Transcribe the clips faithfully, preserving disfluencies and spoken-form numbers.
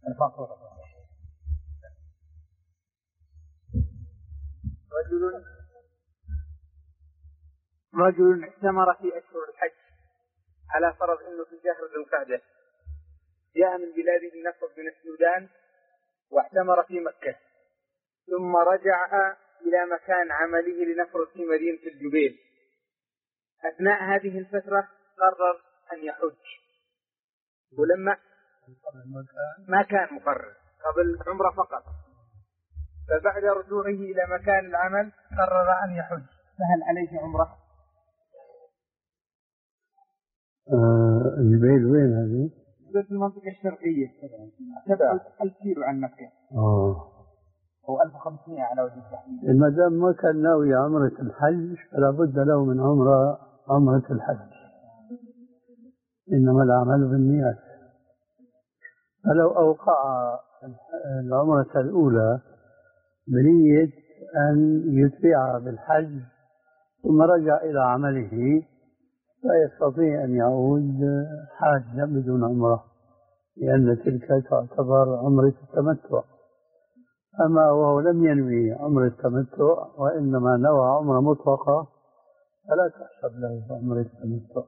رجل رجل اعتمر في أشهر الحج على فرض أنه في شهر ذي القعدة، جاء من بلاده النفر من السودان واعتمر في مكة، ثم رجع إلى مكان عمله لنفرض في مدينة الجبيل. أثناء هذه الفترة قرر أن يحج، ولما ما كان مقرر قبل عمره فقط، فبعد رجوعه إلى مكان العمل قرر أن يحج، فهل عليه عمره؟ آه الجبيل وين هذه؟ في المنطقة الشرقية تبعد ألف كيلو عن مكة. آه هو ألف وخمسمائة على وجه التحديد. ما دام ما كان ناوي عمرة الحج فلا بد له من عمرة عمرة الحج، إنما الأعمال بالنيات. فلو أوقع العمرة الأولى بنية أن يتبع بالحج ثم رجع إلى عمله فيستطيع أن يعود حاجا بدون عمرة، لأن تلك تعتبر عمرة التمتع. أما وهو لم ينوي عمرة التمتع وإنما نوى عمرة مطلقة فلا تحسب له عمرة التمتع.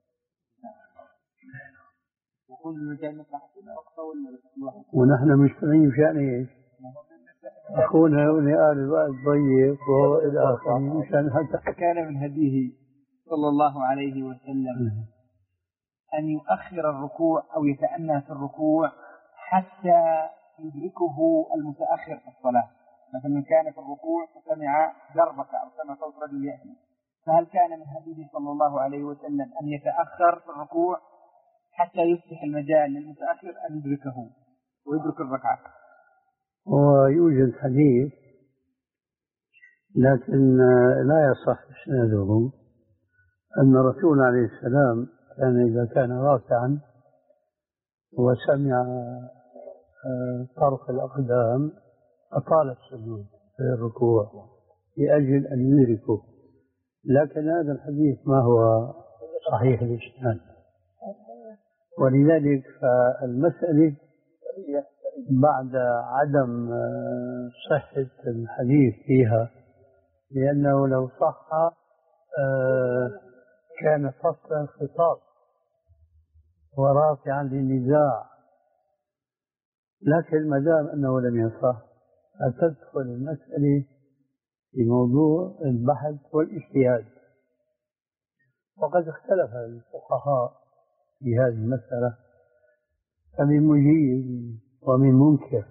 ونحن مجتمعين بشأن ايش؟ أخونا ولآل الوقت ضيق وهو إلى آخره مشان حتى كان من هديه صلى الله عليه وسلم أن يؤخر الركوع أو يتأنى في الركوع حتى يدركه المتأخر في الصلاة. مثلا كان في الركوع فسمع ضربة أو سمع صوت رجل يأتي، فهل كان من هديه صلى الله عليه وسلم أن يتأخر في الركوع حتى يفتح المجال للمتأخر أن يدركه ويدرك الركعة؟ ويوجد حديث لكن لا يصح إسناده أن الرسول عليه السلام كان إذا كان راكعا وسمع طرق الأقدام أطال السجود في الركوع لأجل أن يدركه، لكن هذا الحديث ما هو صحيح الإسناد، ولذلك فالمسألة بعد عدم صحة الحديث فيها، لأنه لو صح كان فصل الخطاب ورافعا للنزاع، لكن ما دام أنه لم يصح فتدخل المسألة في موضوع البحث والاجتهاد. وقد اختلف الفقهاء في هذه المسألة، فمن مجيز ومن منكر.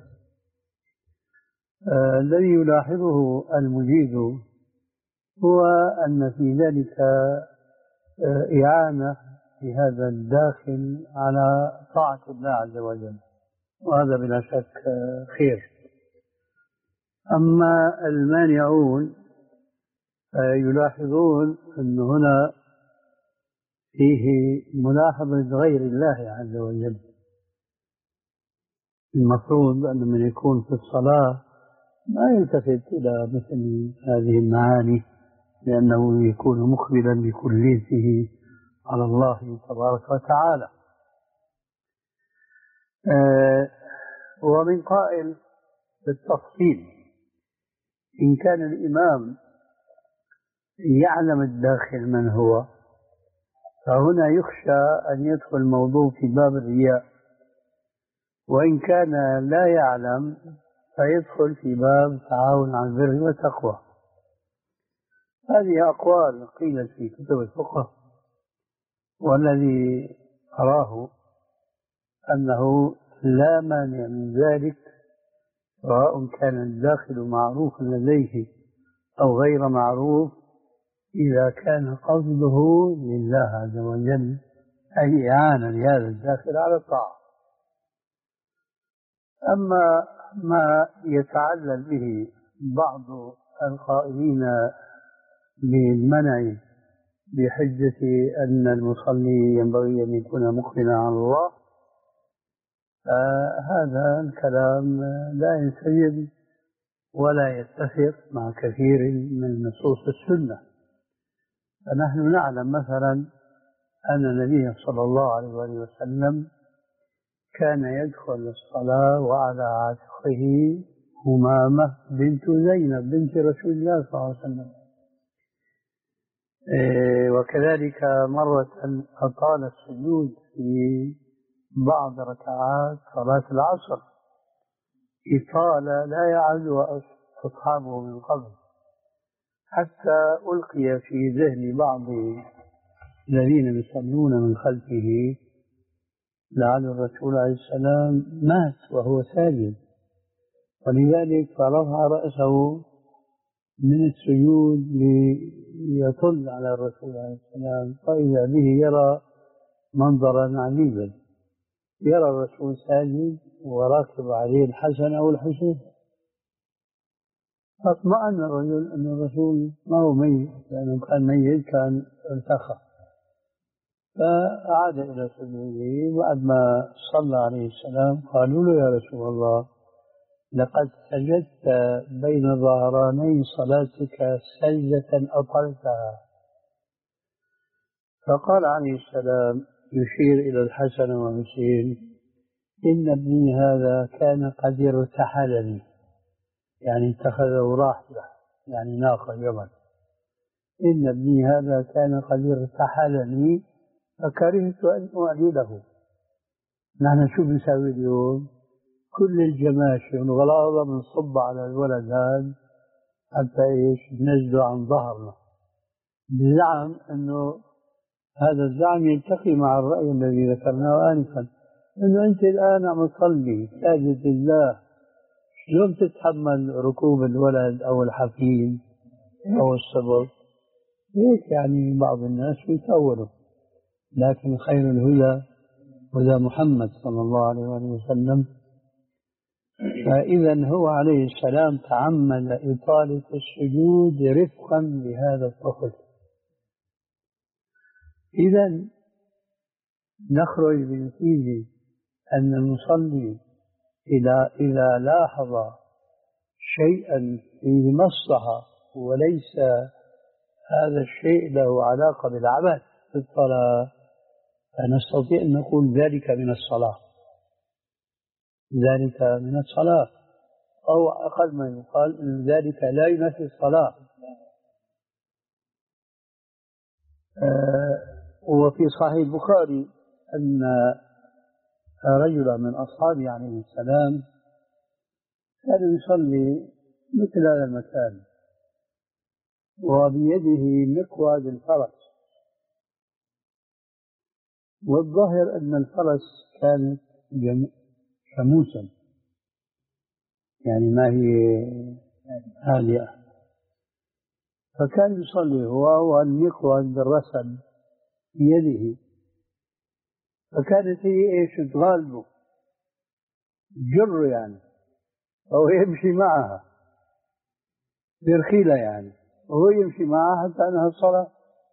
آه الذي يلاحظه المجيز هو أن في ذلك آه إعانة في هذا الداخل على طاعة الله عز وجل، وهذا بلا شك آه خير. أما المانعون آه يلاحظون أن هنا فيه ملاحظة غير الله عز وجل. المفروض أن من يكون في الصلاة ما يلتفت إلى مثل هذه المعاني، لأنه يكون مقبلا بكليته على الله تبارك وتعالى. آه ومن قائل بالتفصيل إن كان الإمام يعلم الداخل من هو، فهنا يخشى أن يدخل الموضوع في باب الرياء، وإن كان لا يعلم فيدخل في باب تعاون على البر والتقوى. هذه أقوال قيلت في كتب الفقه، والذي أراه أنه لا مانع من ذلك، سواء كان الداخل معروفا لديه أو غير معروف، إذا كان قصده لله عز وجل أي إعانة لهذا الداخل على الطاعة. أما ما يتعلل به بعض القائلين بالمنع بحجة أن المصلي ينبغي أن يكون مقبلا على الله، فهذا الكلام لا ينسجم ولا يتفق مع كثير من نصوص السنة. فنحن نعلم مثلا أن النبي صلى الله عليه وسلم كان يدخل الصلاة وعلى عاتقه همامة بنت زينب بنت رسول الله صلى الله عليه وسلم. إيه وكذلك مرة أطال السجود في بعض ركعات صلاة العصر إطالة لا يعد أصحابه من قبل، حتى ألقي في ذهن بعض الذين يصلون من خلفه لعل الرسول عليه السلام مات وهو ساجد، ولذلك فرفع رأسه من السجود ليطل على الرسول عليه السلام، فإذا به يرى منظرا عجيبا، يرى الرسول ساجد وراكب عليه الحسن أو الحسين، فاطمأن الرجل أن الرسول ما هو ميت، لأنه كان ميت كان ارتخى، فعاد إلى سجوده. بعد ما صلى عليه السلام قالوا له: يا رسول الله، لقد سجدت بين ظهراني صلاتك سجدة أطلتها. فقال عليه السلام يشير إلى الحسن والحسين: إن ابني هذا كان قد ارتحلني، يعني اتخذه راحلة، يعني ناقة جمل. إن ابني هذا كان قد ارتحلني فكرهت أن أعجله. نحن شو بنسوي اليوم؟ كل الجماشي والغلاظة بنصب على الولد هذا حتى إيش ننزله عن ظهرنا، بزعم أنه هذا الزعم يلتقي مع الرأي الذي ذكرناه آنفا، أنه أنت الآن عم تصلي ساجد لله، شلون تتحمل ركوب الولد أو الحفيد أو الصبر؟ هيك يعني بعض الناس يتأولوا، لكن خير الهدى هدى محمد صلى الله عليه وسلم. فإذا هو عليه السلام تعمد إطالة السجود رفقا بهذا الطفل. إذا نخرج بنتيجة أن المصلي إذا إذا لاحظ شيئا فيه مصلحة وليس هذا الشيء له علاقة بالعبث في الصلاة، فنستطيع أن نقول ذلك من الصلاة، ذلك من الصلاة، أو أقل ما يقال أن ذلك لا ينافي الصلاة. آه وفي صحيح البخاري أن رجلا من أصحابه عليه السلام كان يصلي مثل هذا المكان وبيده مقود الفرس، والظاهر أن الفرس كانت شموسا، يعني ما هي هادئة، فكان يصلي هو والمقود بالرسم في يده، فكانت هي ايش تغالبه جر يعني، أو يمشي معها برخيلة يعني، وهو يمشي معها حتى أنها الصلاة.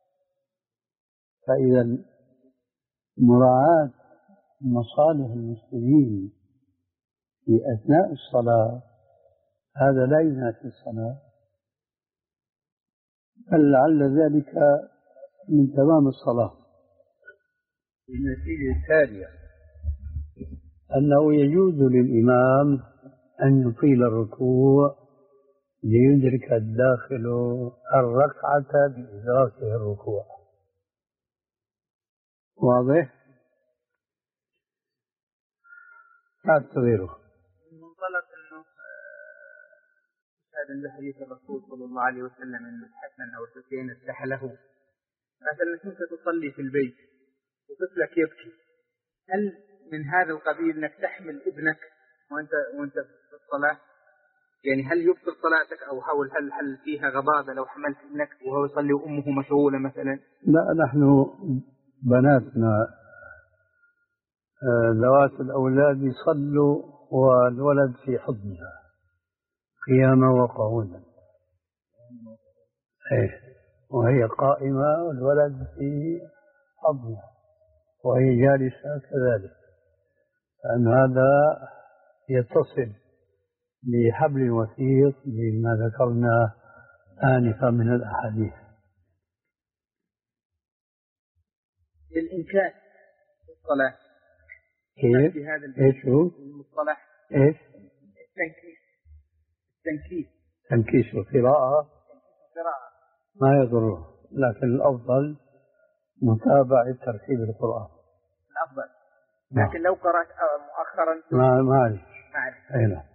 فإذا مراعاة مصالح المسلمين في أثناء الصلاة هذا لا ينافي الصلاة، بل لعل ذلك من تمام الصلاة. النتيجة التالية أنه يجوز للإمام أن يطيل الركوع ليدرك الداخل الركعة بإدراكه الركوع. واضح؟ لا تغيره. من منطلق أنه هذا حديث الرسول صلى الله عليه وسلم أن الحسن أو الحسين استحله، مثلا كنت تصلي في البيت وطفلك يبكي، هل من هذا القبيل أنك تحمل ابنك وأنت وأنت في الصلاة؟ يعني هل يبطل صلاتك أو حول هل هل فيها غضاضة لو حملت ابنك وهو يصلي وأمه مشغولة مثلا؟ لا، نحن بناتنا ذوات الأولاد يصلوا والولد في حضنها قياما وقعودا، إيه، وهي قائمة والولد في حضنها وهي جالسة كذلك، لأن هذا يتصل بحبل وثيق بما ذكرنا آنفا من الأحاديث. بالإمكان في الصلاة كيف؟ في هذا ايش هو؟ المصطلح ايش؟ التنكيس. التنكيس تنكيس القراءة قراءة ما يضره، لكن الأفضل متابعة ترتيب القرآن الأفضل. نعم. لكن لو قرأت مؤخرا ما ما عليك. أعرف. أي نعم.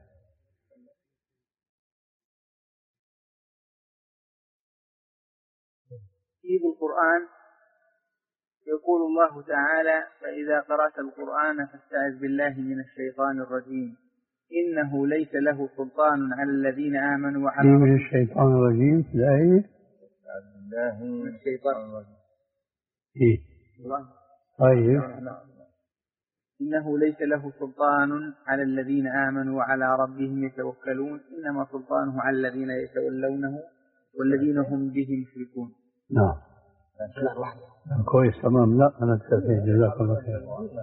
في القرآن يقول الله تعالى: فإذا قرأت القرآن فاستعذ بالله من الشيطان الرجيم إنه ليس له سلطان على الذين آمنوا وعلى من الشيطان الرجيم في الآية. استعذ بالله من الشيطان الرجيم. إيه. طيب. إنه ليس له سلطان على الذين آمنوا وعلى ربهم يتوكلون إنما سلطانه على الذين يتولونه والذين هم به يشركون. نعم. كويس تمام. لا أنا أتكفي. جزاك الله خير.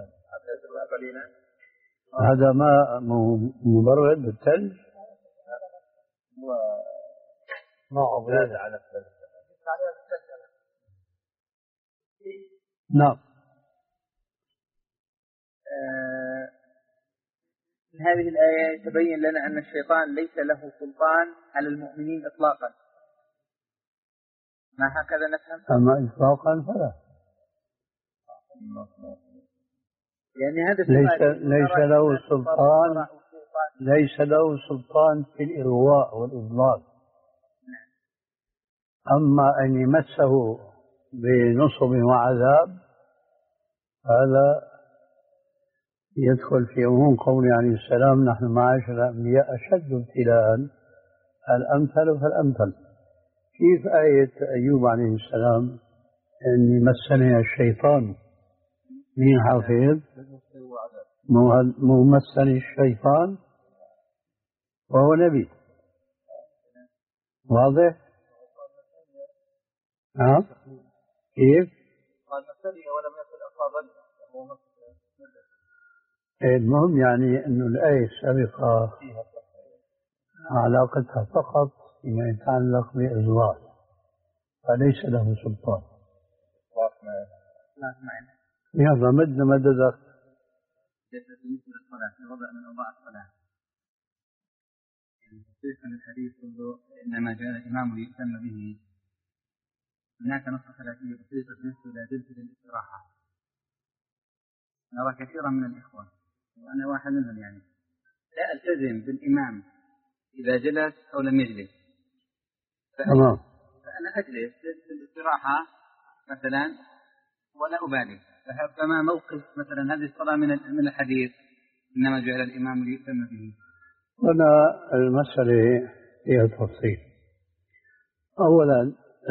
هذا ما مبرد بالثلج؟ ما أبرد على الثلج. نعم. من هذه الآية يتبين لنا أن الشيطان ليس له سلطان على المؤمنين إطلاقا. ما هكذا نفهم؟ أما إطلاقا فلا. يعني هذا ليس ليس له سلطان ليس له سلطان في الإغواء والإضلال. أما أن يمسه بنصب وعذاب هذا يدخل في عموم قوله عليه السلام: نحن معاشر الأنبياء أشد ابتلاء الأمثل فالأمثل. كيف آية أيوب عليه السلام أن مسني الشيطان مين حافظ ممثل الشيطان وهو نبي واضح؟ ها؟ كيف؟ قال مسني ولم يكن أصابني. المهم يعني أن الآية السابقة علاقتها فقط فيما يتعلق بإضلال فليس له سلطان. لهذا مد مددك بالنسبة للصلاة وضع من أوضاع الصلاة تصريح الحديث كله إنما جاء الإمام ليهتم به. هناك نص ثلاثية بسيطة بالنسبة إلى جلسة الاستراحة. نرى كثيرا من الإخوة وأنا واحد منهم يعني لا ألتزم بالإمام إذا جلس أو لم يجلس. تمام. فأنا أجلس في الاستراحة مثلا ولا أبالي. فما موقف مثلا هذه الصلاة من من الحديث إنما جعل الإمام ليهتم به؟ هنا المسألة فيها تفصيل. أولا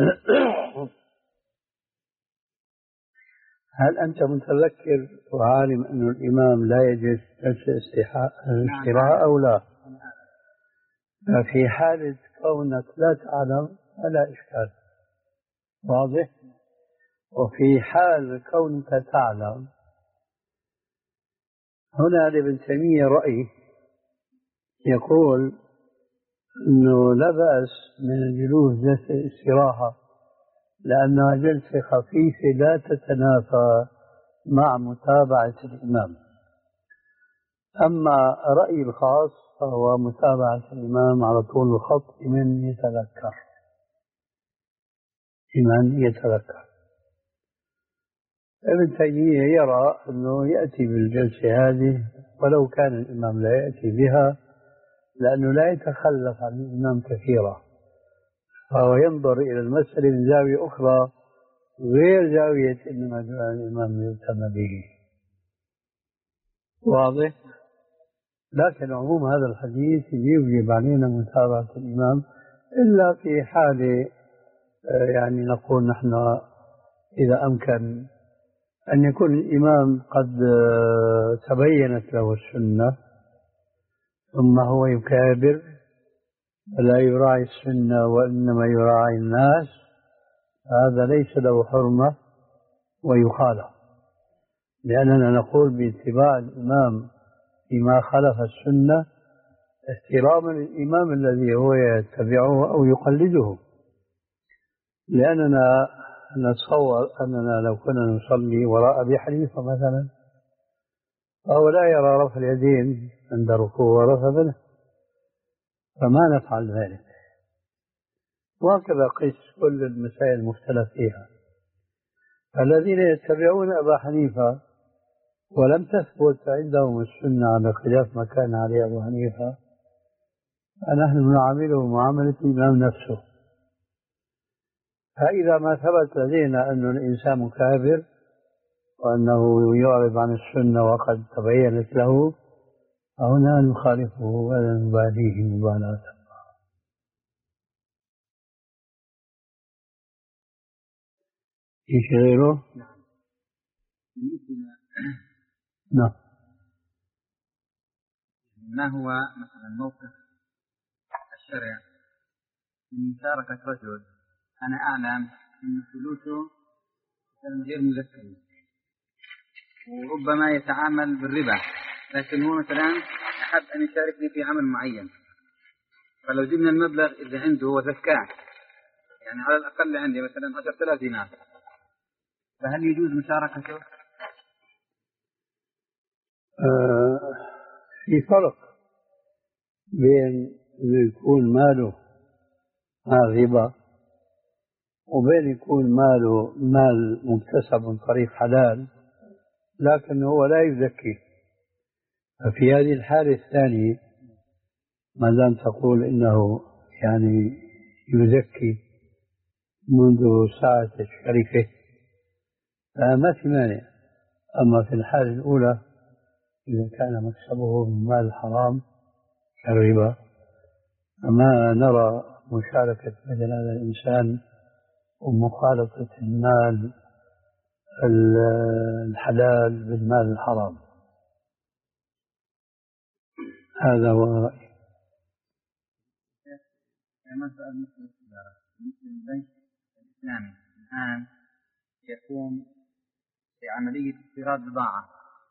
هل أنت متذكر وعالم أن الإمام لا يجلس جلسة استراحة أو لا؟ في حالة كونك لا تعلم فلا إشكال. واضح؟ وفي حال كونك تعلم هنا لابن تيمية رأي يقول أنه لا بأس من الجلوس جلسة استراحة لأنها جلسة خفيفة لا تتنافى مع متابعة الإمام. أما رأيي الخاص فهو متابعة الإمام على طول الخط لمن يتذكر لمن يتذكر. ابن تيمية يرى أنه يأتي بالجلسة هذه ولو كان الإمام لا يأتي بها لأنه لا يتخلف عن الإمام كثيرا، فهو ينظر إلى المسألة من زاوية أخرى غير زاوية إنما جعل الإمام يهتم به. واضح؟ لكن عموم هذا الحديث يوجب علينا متابعة الإمام إلا في حال يعني نقول نحن إذا أمكن أن يكون الإمام قد تبينت له السنة ثم هو يكابر ولا يراعي السنة وإنما يراعي الناس، هذا ليس له حرمة ويخالف، لأننا نقول باتباع الإمام فيما خالف السنة احتراما للإمام الذي هو يتبعه أو يقلده. لأننا نتصور أننا لو كنا نصلي وراء أبي حنيفة مثلا فهو لا يرى رفع اليدين عند ركوع ورفع منه، فما نفعل ذلك. وهكذا قس كل المسائل المختلف فيها. الذين يتبعون أبا حنيفة ولم تثبت عندهم السنة على خلاف ما كان عليه أبو حنيفة، فنحن نعامله معاملة الإمام نفسه. فإذا ما ثبت لدينا أن الإنسان كافر وأنه يعرض عن السنة وقد تبينت له، فهنا نخالفه ولا نباليه مبالاة. إيش غيره؟ نعم. نعم. ما هو مثلا موقف الشرع من مشاركة رجل أنا أعلم أن فلوسه غير مزكية وربما يتعامل بالربا، لكن هو مثلا أحب أن يشاركني في عمل معين، فلو جبنا المبلغ اللي عنده وزكاه، يعني على الأقل عندي مثلا عشرة آلاف دينار، فهل يجوز مشاركته؟ آه في فرق بين أن يكون ماله مال ربا وبين يكون ماله مال مكتسب من طريق حلال لكن هو لا يزكي. ففي هذه الحالة الثانية ما دام تقول إنه يعني يزكي منذ ساعة الشركة فما في مانع. أما في الحالة الأولى إذا كان مكسبه من مال حرام كالربا فما نرى مشاركة مثل هذا الإنسان ومخالطة المال الحلال بالمال الحرام. هذا هو رأيي. مسألة مثل التجارة مثل البنك الإسلامي الآن يقوم بعملية استيراد بضاعة.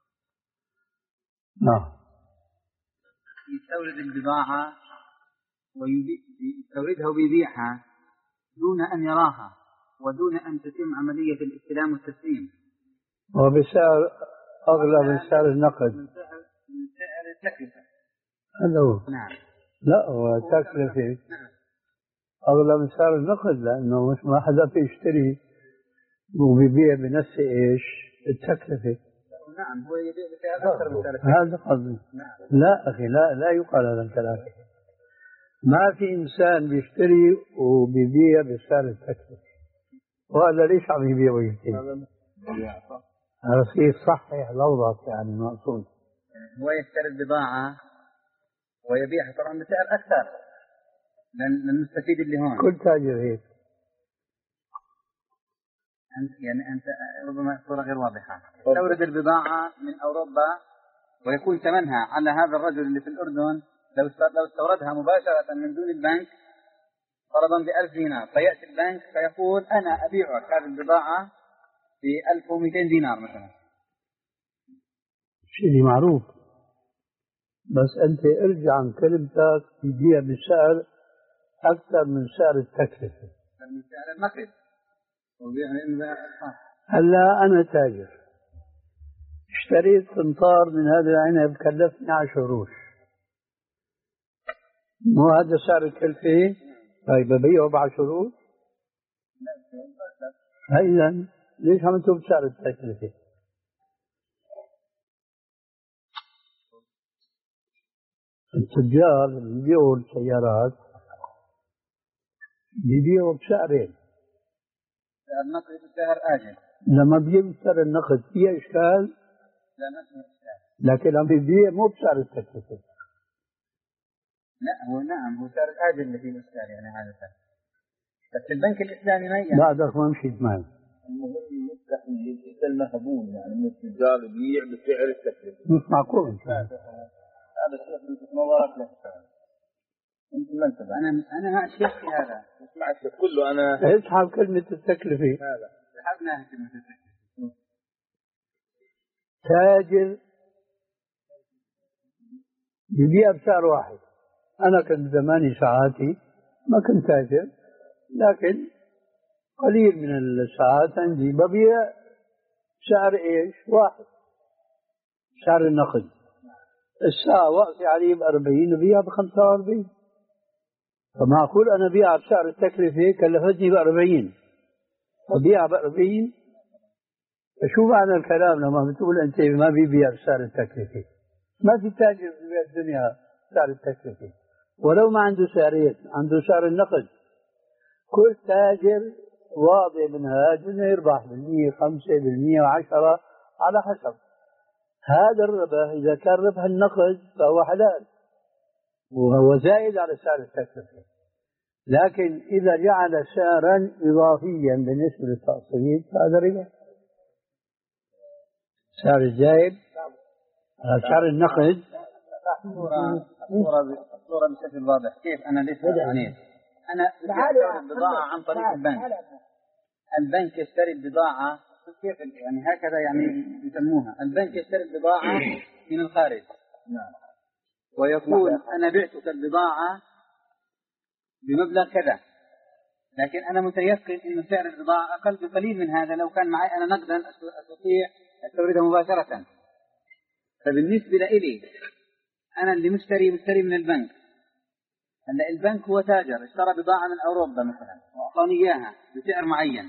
نعم. يستورد البضاعة ويستوردها ويبيعها دون أن يراها ودون أن تتم عملية الاستلام والتسليم، وبسعر أغلى من سعر النقد، من سعر من سعر التكلفة. هذا هو. نعم. لا هو تكلفة أغلى من سعر النقد لأنه مش ما حدا بيشتري وبيبيع بنفس إيش التكلفة. نعم هو يبيع بسعر أكثر من سعر. هذا قصدي. نعم. لا أخي لا لا يقال هذا الكلام. ما في إنسان بيشتري وبيبيع بسعر التكلفة، وهذا ليش عم يبيع ويشتري؟ هذا شيء صحيح لوضعك يعني المقصود. هو يشتري بضاعة ويبيعها طبعا بسعر أكثر للمستفيد اللي هون. كل تاجر هيك. أنت يعني أنت ربما الصورة غير واضحة. تستورد البضاعة من أوروبا ويكون ثمنها على هذا الرجل اللي في الأردن لو لو استوردها مباشرة من دون البنك فرضا بألف دينار، فيأتي البنك فيقول أنا أبيعك هذه البضاعة بألف ومئتين دينار مثلا. شيء معروف، بس أنت ارجع عن كلمتك يبيع بسعر أكثر من سعر التكلفة. من سعر النقد. هلا أنا تاجر اشتريت قنطار من هذا العنب كلفني عشرة قروش، مو هذا سعر الكلفة؟ طيب ببيعه بعشرة قروش؟ إذا ليش عملته بسعر التكلفة؟ التجار اللي بيبيعوا السيارات بيبيعوا بسعرين، سعر نقد وسعر آجل. لما بيجيب سعر النقد فيه إشكال؟ لا ما فيه إشكال. لكن عم بيبيع مو بسعر التكلفة. لا هو نعم هو سعر الآجل اللي فيه إشكال يعني هذا سعر. بس البنك الإسلامي ما يعني بعدك ما مشيت معي. المهم يفتح يسأل مهبون يعني من التجار يبيع بسعر التكلفة. مش معقول. هذا الشيخ مبارك له. أنت من تبع؟ أنا أنا مع الشيخ في هذا. مع الشيخ كله أنا. اسحب كلمة التكلفة. هذا. سحبناها كلمة التكلفة. تاجر ببيع بسعر واحد. أنا كنت زماني ساعاتي ما كنت تاجر، لكن قليل من الساعات عندي ببيع بسعر إيش؟ واحد. سعر النقد. الساعة واقفة عليه بأربعين وبيع بخمسة وأربعين، فمعقول أنا بيع بسعر التكلفة كلفتني بأربعين وبيع بأربعين؟ فشو معنى الكلام لما بتقول أنت ما بيبيع بسعر التكلفة؟ ما في تاجر في الدنيا سعر التكلفة، ولو ما عنده سعرين عنده سعر النقد. كل تاجر واضح من هذا انه يربح بالمية خمسة بالمية وعشرة على حسب. هذا الربح إذا كان ربح النقد فهو حلال وهو زائد على سعر التكلفة، لكن إذا جعل سعرا إضافيا بالنسبة للتقسيط فهذا ربا. سعر الزائد على سعر النقد. الصورة الصورة بشكل واضح. كيف أنا ليش عنيد؟ أنا أشتري البضاعة عن طريق البنك. البنك يشتري البضاعة كيف يعني هكذا يعني يسموها. البنك يشتري البضاعة من الخارج. نعم. ويقول أنا بعتك البضاعة بمبلغ كذا، لكن أنا متيقن إن سعر البضاعة أقل بقليل من هذا. لو كان معي أنا نقدا أستطيع أستوردها مباشرة. فبالنسبة لي أنا اللي مشتري مشتري من البنك. هلا البنك هو تاجر اشترى بضاعة من أوروبا مثلا وأعطاني إياها بسعر معين.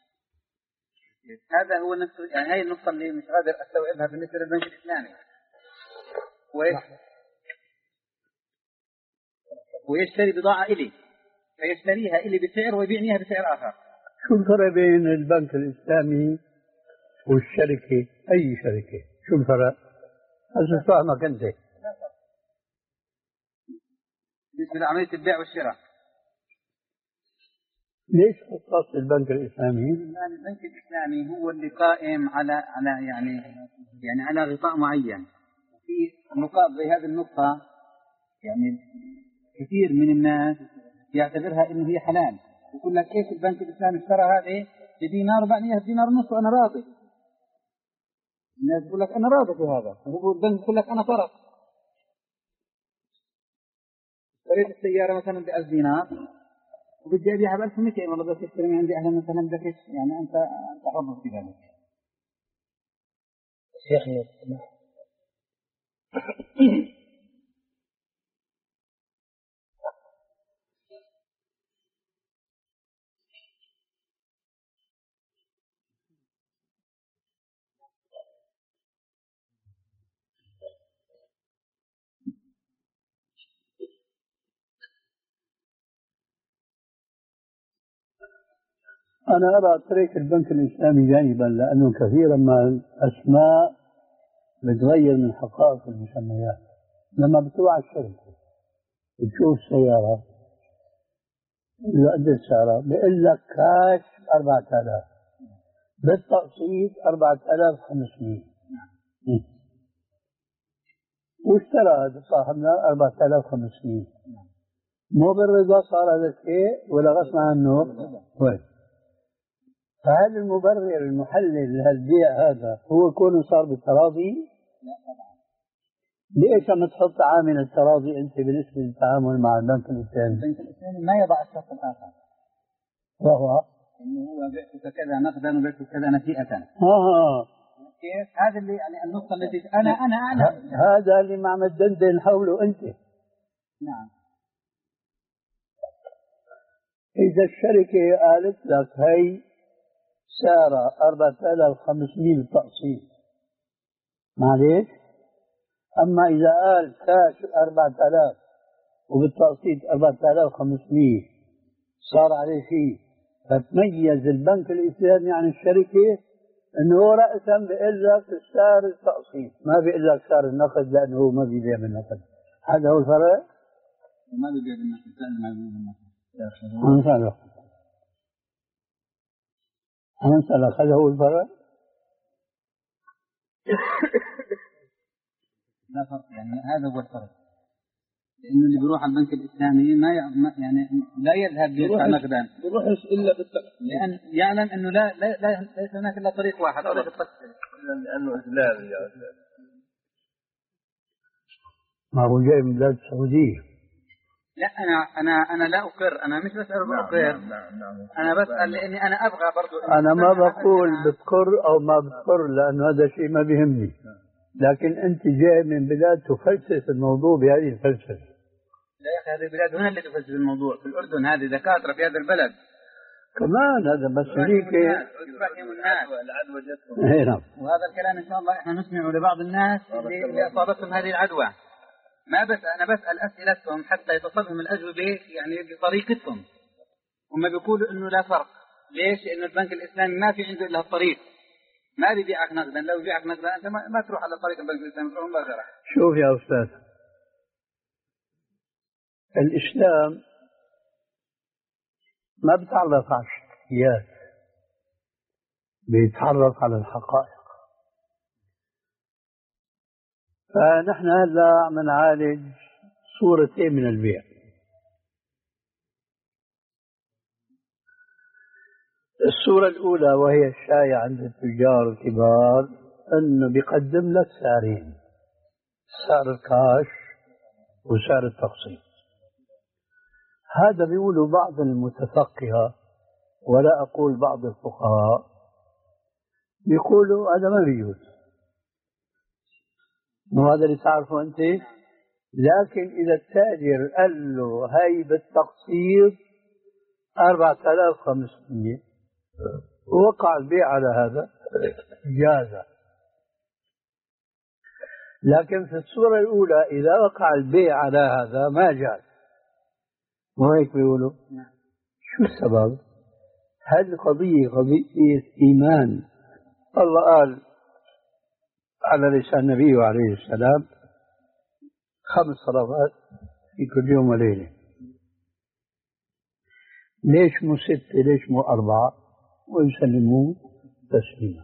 هذا هو نفس يعني هاي النقطة اللي مش قادر أستوعبها بالنسبة للبنك الإسلامي. ويشتري بضاعة إلي فيشتريها إلي بسعر ويبيعنيها بسعر آخر. شو الفرق بين البنك الإسلامي والشركة؟ أي شركة؟ شو الفرق؟ هذا فاهمك أنت. بالنسبة لعملية البيع والشراء. ليش خصصت البنك الإسلامي؟ يعني البنك الإسلامي هو اللي قائم على على يعني يعني على غطاء معين. في نقاط زي هذه النقطة يعني كثير من الناس يعتبرها إنه هي حلال. يقول لك كيف البنك الإسلامي اشترى هذه بدينار وبعنيها بدينار ونص وأنا راضي. الناس يقول لك أنا راضي بهذا، وهو البنك يقول لك أنا فرق. اشتريت السيارة مثلا بألف دينار وبدي أبيعها بألف ومئتين، والله بس تشتري من عندي أهلا مثلا بدك يعني أنت أنت حر في ذلك. شيخي أنا أرى طريق البنك الإسلامي جانبا، لأنه كثيرا ما الأسماء بتغير من حقائق المسميات. لما بتروح الشركة بتشوف سيارة إذا قد السعر بيقول لك كاش أربعة آلاف، بالتقسيط أربعة آلاف وخمسمئة، واشترى هذا صاحبنا أربعة آلاف وخمسمئة. مو بالرضا صار هذا الشيء ولا غصب عنه؟ وين؟ فهل المبرر المحلل لهالبيع هذا هو كونه صار بالتراضي؟ لا طبعا. ليش عم تحط عامل التراضي أنت بالنسبة للتعامل مع البنك الإسلامي؟ البنك الإسلامي ما يضع الشرط الآخر، وهو إنه هو بعتك كذا نقدا وبعتك كذا نسيئة. آه كيف؟ هذا اللي يعني النقطة التي أنا أنا أعلم. هذا اللي ما عم تدندن حوله أنت. نعم. إذا الشركة قالت لك هي سعرها أربعة آلاف وخمسمئة بالتقسيط معليش، أما إذا قال كاش أربعة آلاف وبالتقسيط أربعة آلاف وخمسمئة صار عليه شيء. فتميز البنك الإسلامي عن الشركة أنه رأسا بيقول لك السعر التقسيط، ما بيقول لك سعر النقد، لأنه هو ما بيبيع بالنقد. هذا هو الفرق. ما بيبيع بالنقد، ما بيبيع بالنقد. أنا سألك أنا سألك هذا هو الفرق. لا فرق، يعني هذا هو الفرق. لأنه اللي بيروح على البنك الإسلامي ما يعني لا يذهب يدفع نقدا، بيروحش إلا بالتقسيط، لأن يعلم أنه لا لا لا ليس هناك إلا طريق واحد، طريق التقسيط. لأنه إسلامي يا أستاذ. ما هو جاي من بلاد السعودية. لا أنا أنا أنا لا أقر، أنا مش بسأل بأقر. نعم نعم نعم. أنا بسأل لأني أنا أبغى برضو. أنا ما بقول بتقر أو ما بتقر، لأنه هذا شيء ما بيهمني. لكن أنت جاي من بلاد تفلسف الموضوع بهذه الفلسفة. لا يا أخي، هذه البلاد هنا اللي تفلسف الموضوع، في الأردن هذه دكاترة في هذا البلد كمان. هذا مسؤوليك يفهم الناس العدوى جتهم. نعم. وهذا الكلام إن شاء الله إحنا نسمعه لبعض الناس اللي, اللي أصابتهم هذه العدوى. ما بس أنا بسأل أسئلتهم حتى يتصلهم الأجوبة يعني بطريقتهم. هم بيقولوا إنه لا فرق. ليش؟ لأنه البنك الإسلامي ما في عنده إلا الطريق، ما بيبيعك نقدا. لو بيبيعك نقدا أنت ما تروح على طريق البنك الإسلامي، تروح مباشرة. شوف يا أستاذ، الإسلام ما بيتعرف على الشخصيات، بيتعرف على الحقائق. فنحن هلا عم نعالج صورتين من البيع. الصورة الأولى وهي الشائعة عند التجار الكبار أنه بيقدم لك سعرين، سعر الكاش وسعر التقسيط. هذا بيقولوا بعض المتفقهة ولا أقول بعض الفقهاء بيقولوا هذا ما بيجوز، وهذا اللي تعرفه أنت. لكن إذا التاجر قال له هاي بالتقسيط أربعة آلاف وخمسمئة ووقع البيع على هذا جاز. لكن في الصورة الأولى إذا وقع البيع على هذا ما جاز. وهيك بيقولوا. شو السبب؟ هذه القضية قضية إيمان. الله قال على لسان النبي عليه السلام خمس صلوات في كل يوم وليلة. ليش مو ستة؟ ليش مو أربعة؟ ويسلموا تسليما.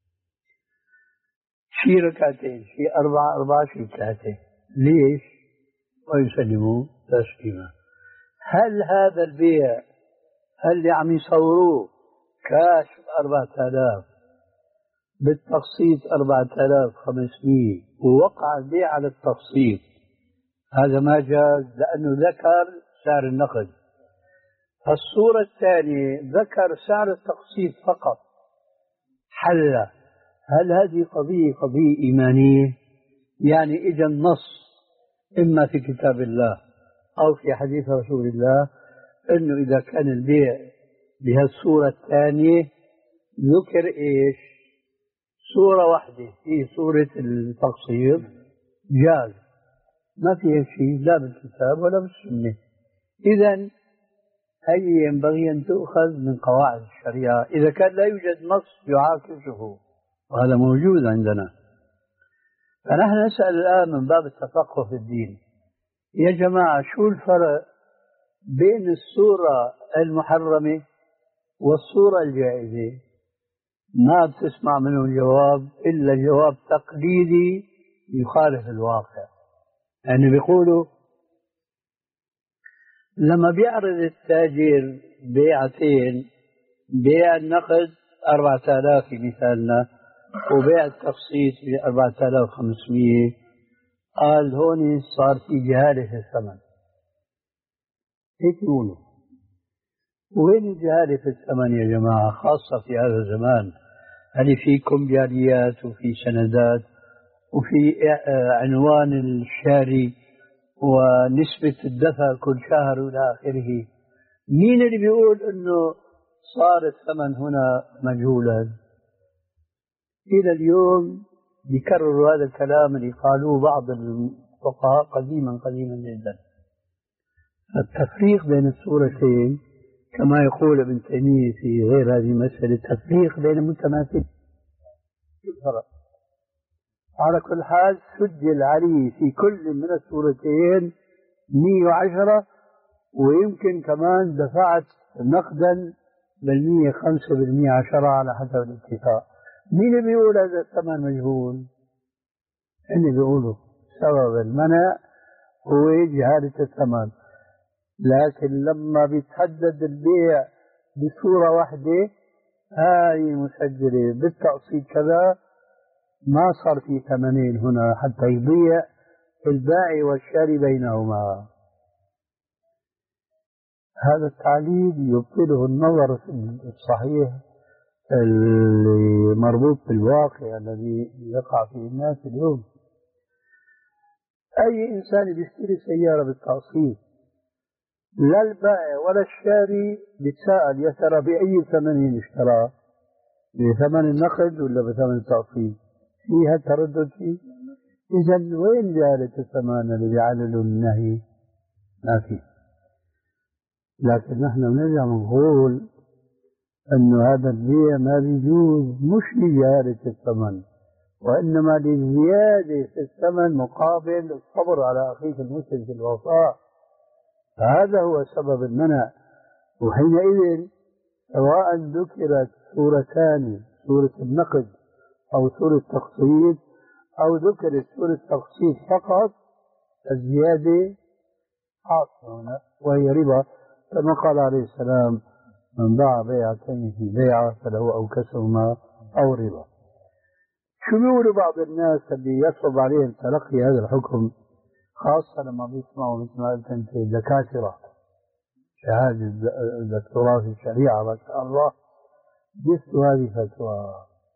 شي ركعتين، شي أربعة أربعة، شي ثلاثة. ليش؟ ويسلموا تسليما. هل هذا البيع اللي عم يصوروه كاش أربعة آلاف بالتقسيط أربعة آلاف وخمسمئة ووقع البيع على التقسيط، هذا ما جاز لأنه ذكر سعر النقد. الصورة الثانية ذكر سعر التقسيط فقط حل. هل هذه قضية قضية إيمانية؟ يعني إجا النص إما في كتاب الله أو في حديث رسول الله أنه إذا كان البيع بهالصورة الثانية ذكر إيش؟ صورة واحدة في صورة التقسيط جاز، ما فيها شيء لا بالكتاب ولا بالسنة. إذن هي ينبغي أن تؤخذ من قواعد الشريعة إذا كان لا يوجد نص يعاكسه، وهذا موجود عندنا. فنحن نسأل الآن من باب التفقه في الدين، يا جماعة شو الفرق بين الصورة المحرمة والصورة الجائزة؟ ما بتسمع منه الجواب إلا جواب تقليدي يخالف الواقع. يعني بيقولوا لما بيعرض التاجر بيعتين، بيع النقد أربعة آلاف في مثالنا وبيع التقسيط بأربعة آلاف وخمسمئة، قال هون صار في جهالة في الثمن. هيك يقولوا. وين الجهالة في الثمن يا جماعة؟ خاصة في هذا الزمان اللي فيه كمبياليات وفي سندات وفي عنوان الشاري ونسبة الدفع كل شهر وإلى آخره. مين اللي بيقول إنه صار الثمن هنا مجهولا؟ إلى اليوم يكرروا هذا الكلام اللي قالوه بعض الفقهاء قديما قديما جدا. التفريق بين الصورتين كما يقول ابن تيمية في غير هذه المسألة التفريق بين متماثلين. على كل حال سجل عليه في كل من الصورتين مئة وعشرة، ويمكن كمان دفعت نقدا بالمئة خمسة بالمئة عشرة على حسب الاتفاق. مين بيقول هذا الثمن مجهول؟ اللي بيقولوا سبب المنع هو جهالة الثمن. لكن لما بيتحدد البيع بصورة واحدة هاي مسجلة بالتقسيط كذا، ما صار في ثمنين هنا حتى يضيع البائع والشاري بينهما. هذا التعليل يبطله النظر في الصحيح اللي مربوط بالواقع الذي يقع فيه الناس اليوم. أي إنسان بيشتري سيارة بالتقسيط لا البائع ولا الشاري بيتساءل يا ترى بأي ثمن اشتراه، بثمن النقد ولا بثمن التقسيط؟ فيها تردد فيه. إذا وين زيادة الثمن اللي بيعللوا النهي؟ ما في. لكن نحن بنرجع بنقول أنه هذا البيع ما بيجوز مش لزيادة الثمن، وإنما لزيادة الثمن مقابل الصبر على أخيك المسلم في الوفاء. هذا هو سبب المنع. وحينئذ سواء ذكرت سورتان، سورة النقد أو سورة التقسيط، أو ذكرت سورة التقسيط فقط، الزيادة حاصلة هنا وهي ربا، كما قال عليه السلام: من باع بيعتين في بيعة فله أو كسهما أو ربا. شو بيقولوا بعض الناس اللي يصعب عليهم تلقي هذا الحكم، خاصة لما بيسمعوا مثل ما قلت أنت دكاترة شهادة دكتوراه في الشريعة ما شاء الله، جبتوا هذه فتوى.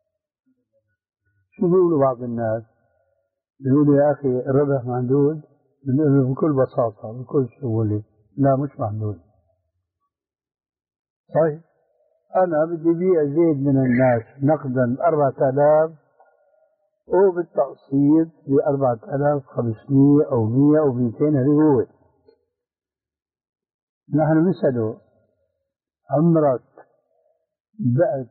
شو بيقولوا بعض الناس؟ بيقولوا يا أخي الربح محدود. بنقول له بكل بساطة بكل سهولة لا مش محدود. طيب أنا بدي بيع زيد من الناس نقدا أربعة آلاف وبالتقسيط بأربعة آلاف وخمسمية أو مية أو مئتين، هذه هو. نحن نسأله: عمرك بعت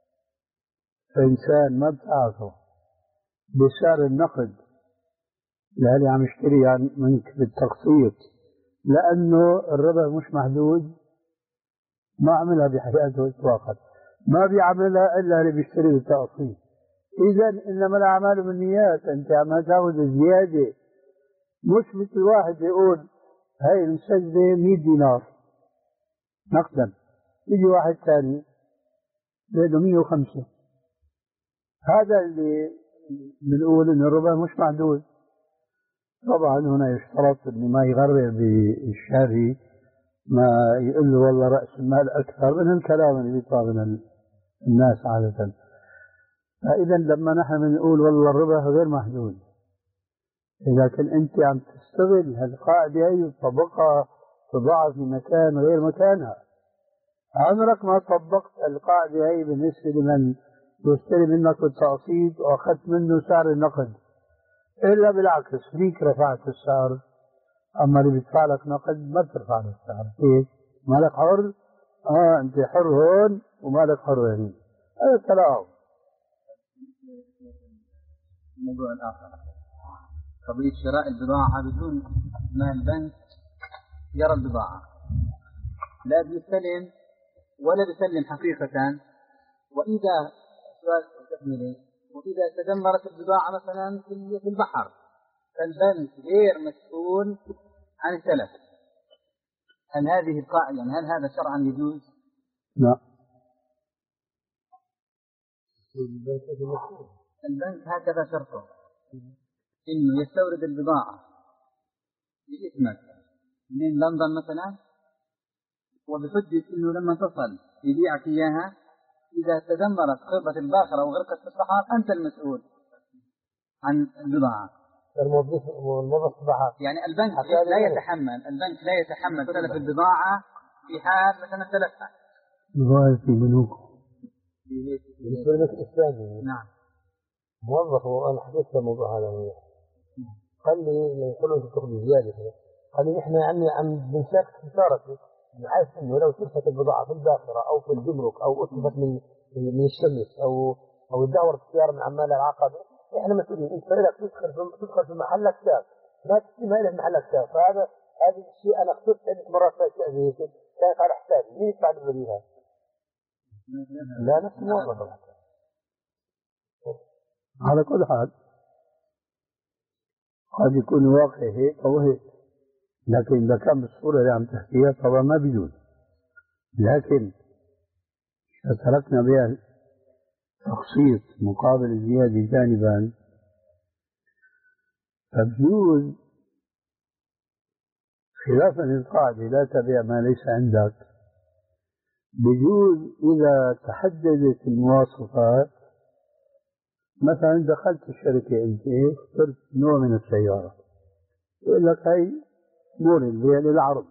إنسان ما بتعرفه بسعر النقد اللي عم يشتري يعني منك بالتقسيط لأنه الربح مش محدود؟ ما عملها بحياته إطلاقا، ما بيعملها إلا اللي بيشتري بالتقسيط. إذا إنما الأعمال بالنيات. أنت عم تاخذ زيادة، مش مثل واحد يقول هاي المسجلة مية دينار نقدا، يجي واحد ثاني بده مية وخمسة. هذا اللي بنقول إن الربح مش محدود. طبعا هنا يشترط إنه ما يغرر بالشاري، ما يقول له والله رأس المال أكثر من الكلام اللي بيطلع من الناس عادة. فإذا لما نحن بنقول والله الربح غير محدود، إذا كنت أنت عم تستغل هالقاعدة هي وتطبقها تضعها في مكان غير مكانها، عمرك ما طبقت القاعدة هي بالنسبة لمن يشتري منك بالتقسيط وأخذت منه سعر النقد، إلا بالعكس فيك رفعت السعر. أما اللي بيدفع لك نقد ما بترفع له السعر. إيه؟ مالك حر؟ آه أنت حر هون ومالك حر هنا. هذا تلاعب. موضوع آخر، قضية شراء البضاعة بدون ما البنك يرى البضاعة، لا بيستلم ولا بيسلم حقيقة. وإذا سؤال تكملي، وإذا تدمرت البضاعة مثلا في البحر فالبنك غير مسؤول عن التلف. هل هذه القاعدة يعني هل هذا شرعا يجوز؟ لا. البنك هكذا شرطه إنه يستورد البضاعة باسمك من لندن مثلا، وبحجة إنه لما تصل يبيعك إياها، إذا تدمرت قربة الباخرة وغرقت في الصحراء أنت المسؤول عن البضاعة. الموظف والموظف بحر. يعني البنك لا يتحمل البنك لا يتحمل تلف البضاعة في حال مثلا تلفها. ظاهر في بنوك. بالنسبة لك الثاني. نعم. موظف وأنا حكيت الموضوع هذا وياه. قال لي يقولوا أنت تاخذ زيادة. قال لي إحنا عمي عم بنشارك خسارتك، بحيث إنه لو تلفت البضاعة في الباخرة أو في الجمرك أو أتلفت من من الشمس أو أو دورت السيارة من عمال العقبة، إحنا مسؤولين. أنت لك تدخل في تدخل في محلك ساق، ما تستلمها إلا في محلك ساق. فهذا هذا الشيء أنا خسرت عدة مرات في أشياء زي كذا كانت على حسابي. مين يدفع لي بها؟ لا نفس الموظف. على كل حال قد يكون واقع هيك أو هيك، لكن إذا كان بالصورة اللي عم تحكيها طبعا ما بيجوز. لكن إذا تركنا بها تخصيص مقابل الزيادة جانبا، فبيجوز خلافا للقاعدة لا تبيع ما ليس عندك. بجوز إذا تحددت المواصفات، مثلا دخلت الشركة أنت اخترت نوع من السيارة، يقول لك هي مورد للعرض،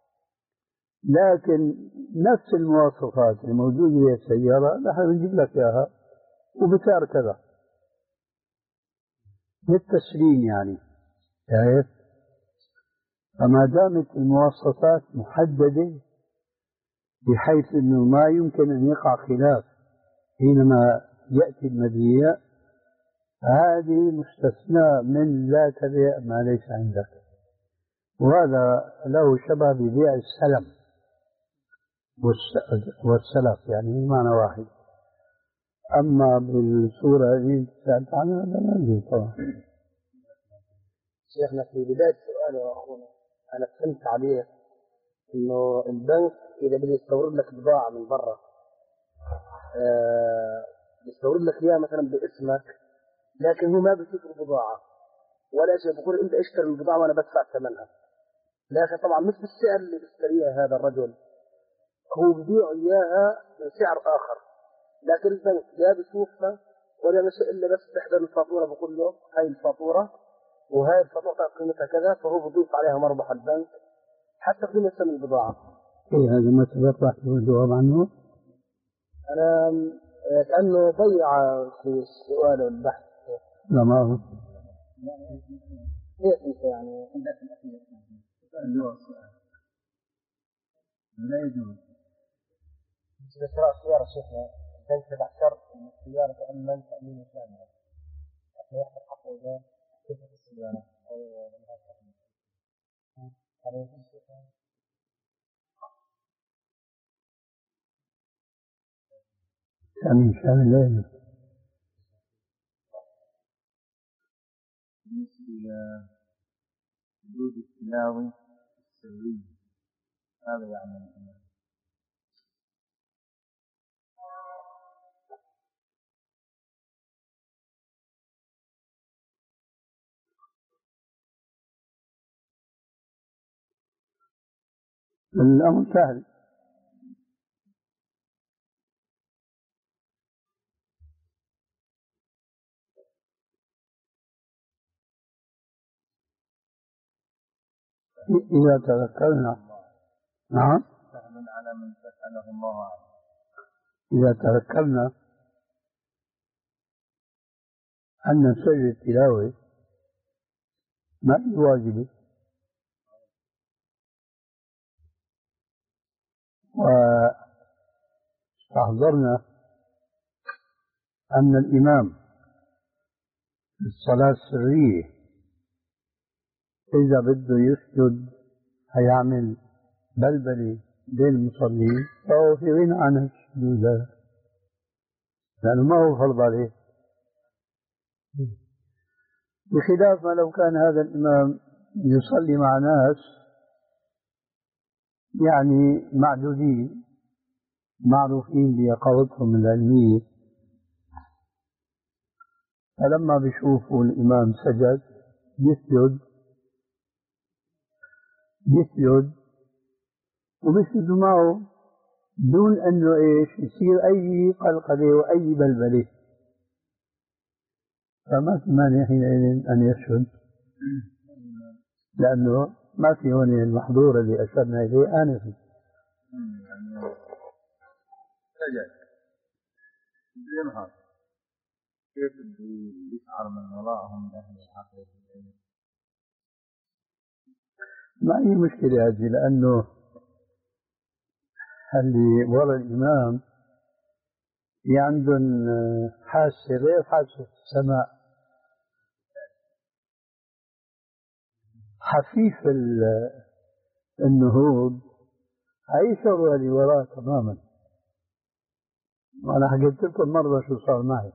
لكن نفس المواصفات الموجودة في السيارة نحن بنجيب لك إياها وبسعر كذا، للتسليم يعني. شايف؟ فما دامت المواصفات محددة بحيث أنه ما يمكن أن يقع خلاف حينما يأتي المبيع، هذه مستثناء من لا تبيع ما ليس عندك، وهذا له شبه ببيع السلم والسلف، يعني معنى واحد. أما بالصورة اللي سألت عنها هذا ما يجوز طبعا. شيخنا في بداية سؤالي وأخونا أنا فهمت عليه إنه البنك إذا بده يستورد لك بضاعة من برا آه يستورد لك إياها مثلا باسمك، لكن هو ما بيشوف البضاعة ولا شيء، بقول أنت اشتري البضاعة وأنا بدفع ثمنها، لكن طبعا مش بالسعر اللي بيشتريها هذا الرجل، هو بيبيع إياها بسعر آخر، لكن البنك لا بيشوفها ولا مش إلا بس تحضر الفاتورة، بقول له هاي الفاتورة وهاي الفاتورة قيمتها كذا، فهو بيضيف عليها مربح البنك حتى بدون يسمي البضاعة. إيه هذا ما سبق راح الجواب عنه؟ أنا كأنه ضيع في السؤال والبحث. لا ما هو. كيف أنت يعني؟ لا يجوز. بالنسبة لشراء السيارة شيخنا البنك تبع شرط أن السيارة تأمن تأمين كامل، عشان يحصل حق وزان كيف السيارة أو لها تأمين. هذا يجوز شيخنا؟ تأمين شامل لا يجوز. بالنسبة لوجود التلاوي السري هذا يعني الإمام. الأمر سهل، إذا تذكرنا. نعم. سهل على من سأله الله عنه. إذا تذكرنا أن سر التلاوة ما هي واجبة، واستحضرنا أن الإمام في الصلاة السرية إذا بده يسجد هيعمل بلبلة بين المصلين، فهو في غنى عن السجود لأنه ما هو فرض عليه، بخلاف ما لو كان هذا الإمام يصلي مع ناس يعني معدودين معروفين بيقظتهم العلمية، فلما بيشوفوا الإمام سجد يسجد يسجد وبيسجدوا معه دون أنه إيش يصير أي قلقلة وأي بلبلة، فما في مانع حينئذ أن يسجد، لأنه ما في هون المحظور اللي أشرنا إليه آنفا. سجد ينهض كيف يشعر من وراءهم أهل العقل؟ ما هي مشكلة هذه، لأنه اللي وراء الإمام في عندهم حاسة غير حاسة السماء، حفيف النهوض هيشعروا اللي وراه تماما. وأنا حكيت لكم مرة شو صار معي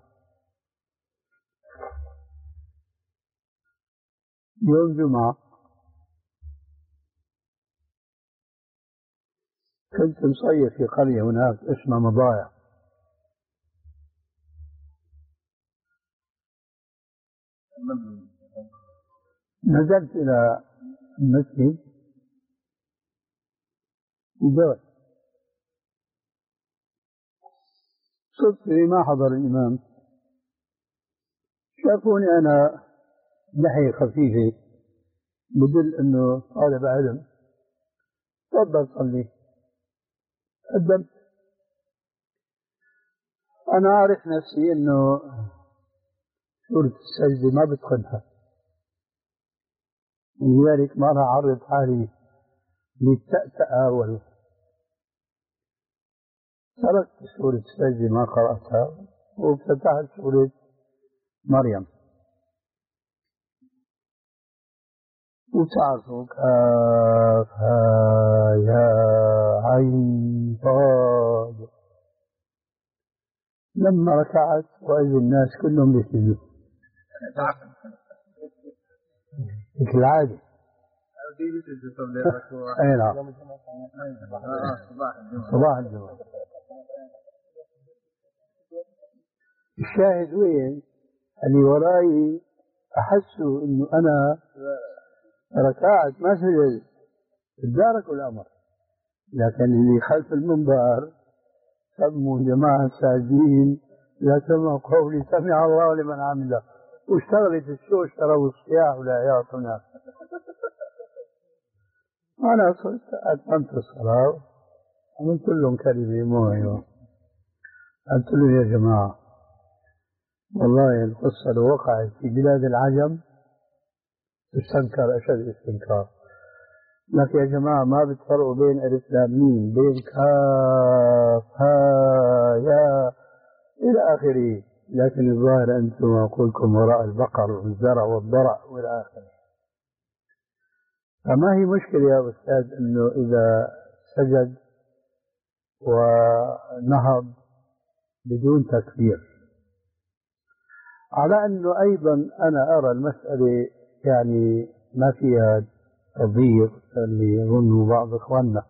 يوم جمعة، كنت مصيف في قرية هناك اسمها مضايع، نزلت إلى المسجد وجوت صدفة ما حضر الإمام، شافوني أنا لحية خفيفة بدل أنه طالب علم، تفضل صلي. قدمت. أنا أعرف نفسي أنه سورة السجدة ما بتقنها، لذلك ما راح أعرض حالي للتأتأة وال تركت سورة السجدة ما قرأتها وفتحت سورة مريم. وتعرفوا كافها يا عين صاد. لما ركعت وإذا الناس كلهم بيسجدوا كالعادة. أي نعم، صباح الجمعة. الشاهد وين؟ اللي وراي أحسوا إنه أنا ركعت ما سجدت، تداركوا الأمر، لكن اللي خلف المنبر سموا جماعة الساجدين لا تسمعوا قولي سمع الله لمن عمله، واشتغلت الشوشرة والصياح والعياط هناك. أنا صرت أتممت الصلاة وقلت لهم كلمة موعظة، قلت لهم يا جماعة والله القصة لو وقعت في بلاد العجم تستنكر أشد استنكار، لكن يا جماعة ما بتفرقوا بين ألف لام ميم، بين كاف ها يا إلى آخره، لكن الظاهر أنتم أقولكم وراء البقر والزرع والضرع وإلى آخره. فما هي مشكلة يا أستاذ أنه إذا سجد ونهض بدون تكبير، على أنه أيضا أنا أرى المسألة يعني ما فيها تضييق اللي يظنه بعض إخواننا.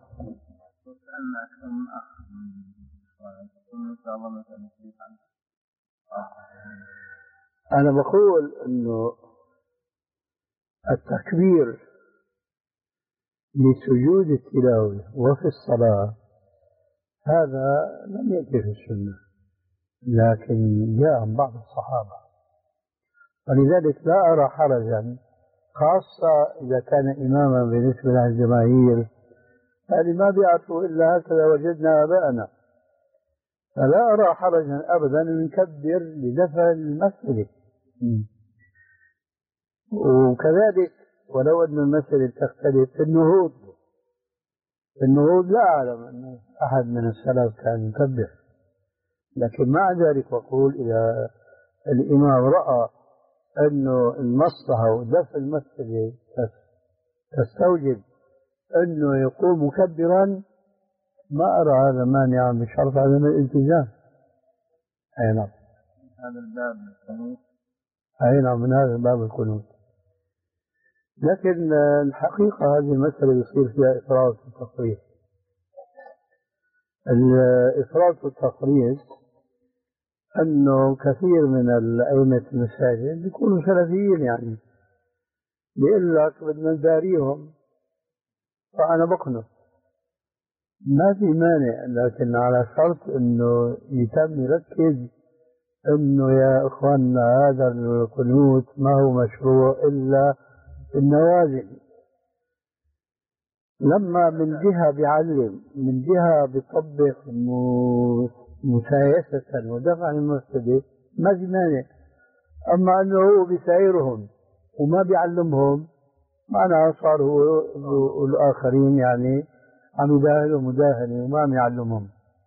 أنا بقول أنه التكبير لسجود التلاوة وفي الصلاة هذا لم يأتي في السنة، لكن جاء عن بعض الصحابة، ولذلك لا أرى حرجا، خاصة إذا كان إماما بالنسبة للجماهير، هذه ما بيعرفوا إلا هكذا وجدنا آباءنا، فلا أرى حرجا أبدا أن نكبر لدفع المسألة. وكذلك ولو أن المسألة تختلف في النهوض، في النهوض لا أعلم أن أحد من السلف كان يكبر، لكن مع ذلك أقول إذا الإمام رأى أنه المصلحة ودفع المسألة تستوجب أنه يقوم مكبرا، ما أرى هذا مانعا بشرط عدم الالتزام. أي نعم، هذا الباب من القنوت. أي نعم، من هذا الباب القنوت. لكن الحقيقة هذه المسألة يصير فيها إفراط وتفريط. الإفراط والتفريط أنه كثير من الأئمة المساجد بيكونوا سلفيين، يعني بيقول لك بدنا نداريهم فأنا بقنط، ما في مانع، لكن على شرط أنه يتم يركز أنه يا إخواننا هذا القنوت ما هو مشروع إلا في النوازل. لما من جهة بيعلم، من جهة بيطبق مسايسة ودفع المفسدة، ما في مانع. أما أنه هو بيسايرهم وما بيعلمهم، معناها صار هو والآخرين يعني عم يداهنوا مداهنة وما عم يعلمهم.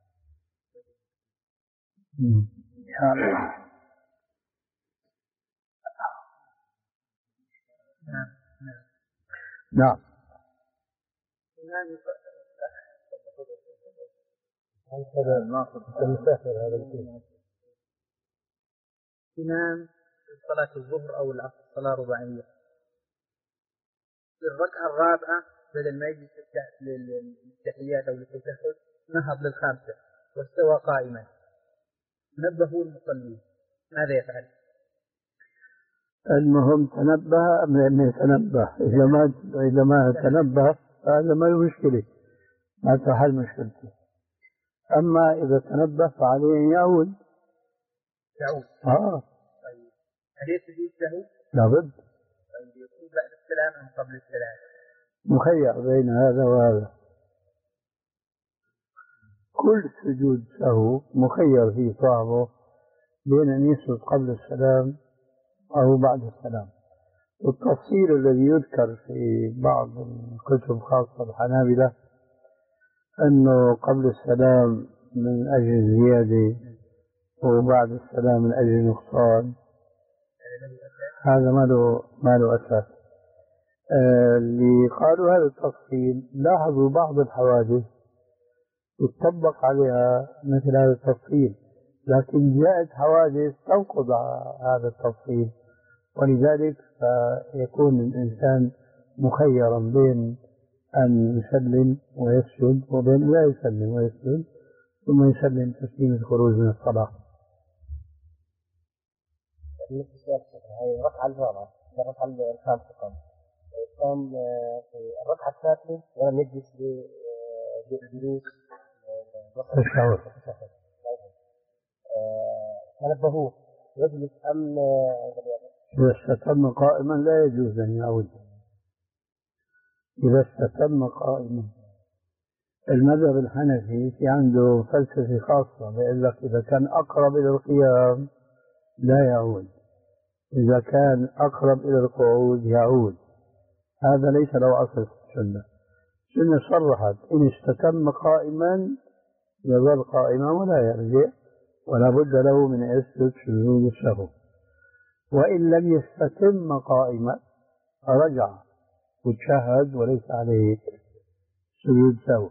نعم. هذا الناصر المسافر هذا الشيء. إمام صلاة الظهر أو العصر صلاة رباعية، في الركعة الرابعة بدل ما يجي للتحيات أو للتشهد نهض للخامسة واستوى قائما، نبهوا المصلين، ماذا يفعل؟ المهم تنبه أم لم يتنبه؟ إذا ما إذا ما تنبه هذا ما له مشكلة، ما تحل مشكلته. أما إذا تنبه فعليه أن يعود. يعود. آه. طيب هل يسجد له؟ لابد. طيب يكون بعد السلام أم قبل السلام؟ مخير بين هذا وهذا. كل سجود سهو مخير فيه صاحبه بين أن يسجد قبل السلام أو بعد السلام. والتفصيل الذي يذكر في بعض الكتب خاصة الحنابلة أنه قبل السلام من أجل زيادة وبعد السلام من أجل نقصان، هذا ما له ما له أساس. آه اللي قالوا هذا التفصيل لاحظوا بعض الحوادث يطبق عليها مثل هذا التفصيل، لكن جاءت حوادث تنقض هذا التفصيل، ولذلك فيكون الإنسان مخيرا بين أن يسلم ويسجد وبين لا يسلم ويسجد ثم يسلم تسليم الخروج من الصلاة. هي الركعة الرابعة، الركعة الخامسة قام قام في الركعة الثالثة ولم يجلس لجلوس الشعور. تنبهوه يجلس أم إذا استتم قائما لا يجوز أن يعود. إذا استتم قائما المذهب الحنفي في عنده فلسفة خاصة بيقول لك إذا كان أقرب إلى القيام لا يعود، إذا كان أقرب إلى القعود يعود. هذا ليس له أصل في السنة. السنة صرحت إن استتم قائما يظل قائما ولا يرجع، ولا بد له من يسجد سجود السهو. وإن لم يستتم قائما رجع وتشهد وليس عليه سجود سهو.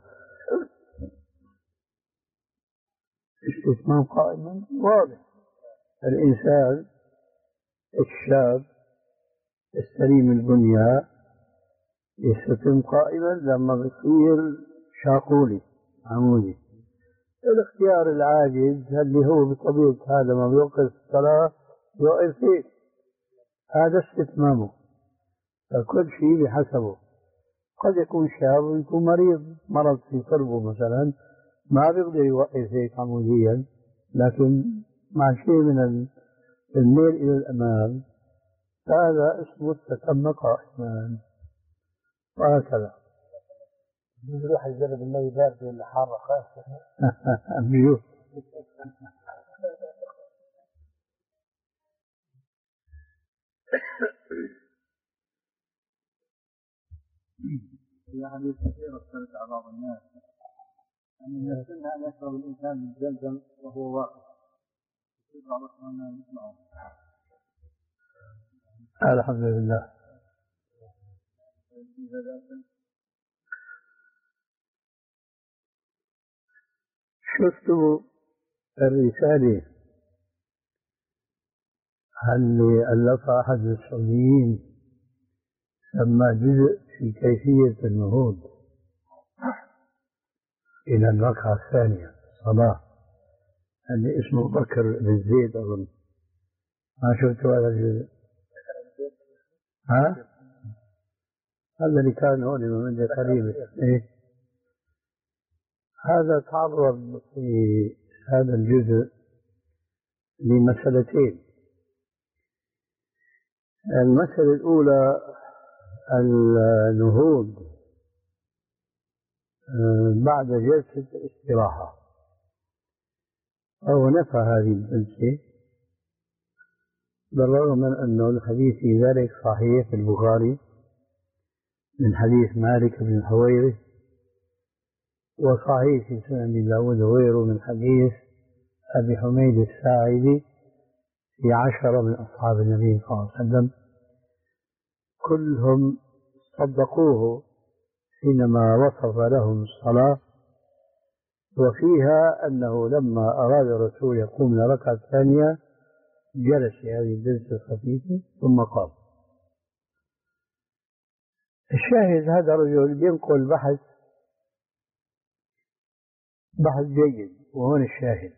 استتمام قائما واضح. الإنسان الشاب السليم البنية يستتم قائما لما بصير شاقولي عمودي. الاختيار العاجز اللي هو بطبيعة هذا ما بيوقف الصلاة يوقف فيه، هذا استتمامه. فكل شيء بحسبه. قد يكون شاب ويكون مريض مرض في قلبه مثلا ما بيقدر يوقف هيك عموديا، لكن مع شيء من الميل إلى الأمام هذا اسمه استتم قائما. وهكذا. يروح يجرب المي باردة ولا حارة خاصة. بيوت. في حديث كثير اختلف على بعض الناس أن من السنة أن يشرب الإنسان من زمزم وهو واقف. يقول بعض الأحيان يسمعه. الحمد لله. شفتوا الرسالة اللي ألفها أحد السعوديين سمى جزء في كيفية النهوض إلى الركعة الثانية صلاة، اللي اسمه بكر بن زيد أظن. ما شفتوا هذا الجزء؟ ها؟ هذا اللي كان هون من قريب. إيه؟ هذا تعرض في هذا الجزء لمسألتين. المسألة الأولى النهوض بعد جلسة الاستراحة، أو نفى هذه الجلسة بالرغم من أنه الحديث في ذلك صحيح في البخاري من حديث مالك بن الحويرث، وصحيح في سنن أبي داود وغيره من حديث أبي حميد الساعدي في عشرة من أصحاب النبي صلى الله عليه وسلم كلهم صدقوه حينما وصف لهم الصلاة، وفيها أنه لما أراد الرسول يقوم لركعة الثانية جلس في هذه الجلسة الخفيفة ثم قام. الشاهد هذا الرجل بينقل بحث بحث جيد، وهون الشاهد.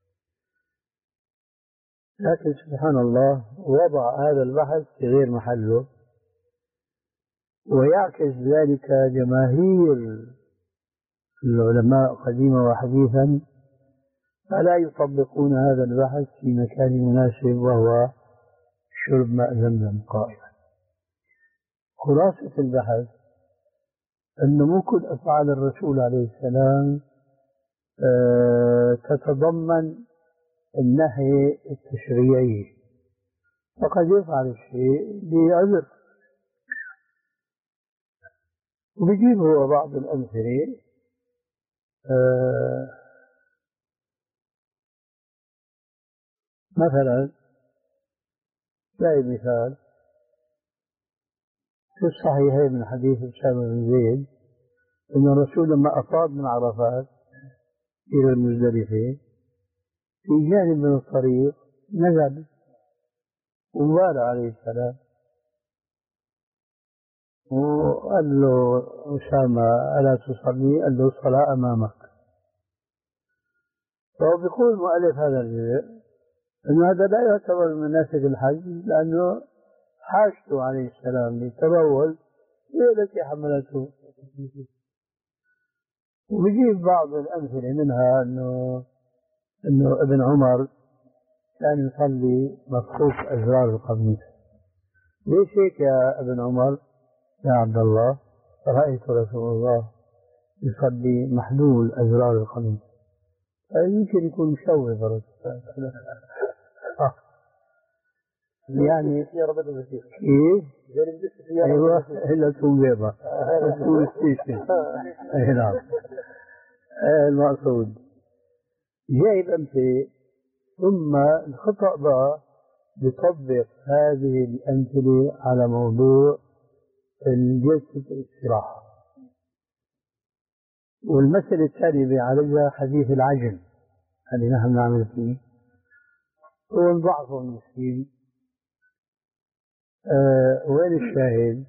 لكن سبحان الله وضع هذا البحث في غير محله، ويعكس ذلك جماهير العلماء قديما وحديثا فلا يطبقون هذا البحث في مكان مناسب وهو شرب ماء زمزم قائما. خلاصة البحث أن مو كل أفعال الرسول عليه السلام تتضمن النهي التشريعي، فقد يفعل الشيء لعذر. وبيجيب هو بعض الأمثلة آه مثلا تلاقي مثال في الصحيحين من حديث أسامة بن زيد أن الرسول لما أفاض من عرفات إلى المزدلفة في جانب من الطريق نزل وبال عليه السلام وقال له أسامة ألا تصلي؟ قال له الصلاة أمامك. فهو بيقول مؤلف هذا الجزء أن هذا لا يعتبر من مناسك الحج، لأنه حاجته عليه السلام للتبول هي التي حملته. وبيجيب بعض الأمثلة منها أنه أنه ابن عمر كان يصلي مفكوك أزرار القميص. ليش هيك يا ابن عمر يا عبد الله؟ رأيت رسول الله يصلي محلول أزرار القميص. يمكن يكون مشوه برضه يعني كيف؟ ايوه الا تكون بيضة تكون ستيشن. اي نعم. المقصود جايب امثله، ثم الخطأ بقى بيطبق هذه الامثله على موضوع جلسة الاستراحة. والمسألة الثانية بيعالجها حديث العجل اللي نحن نعمل فيه هو ضعفه المسكين. أه وين الشاهد؟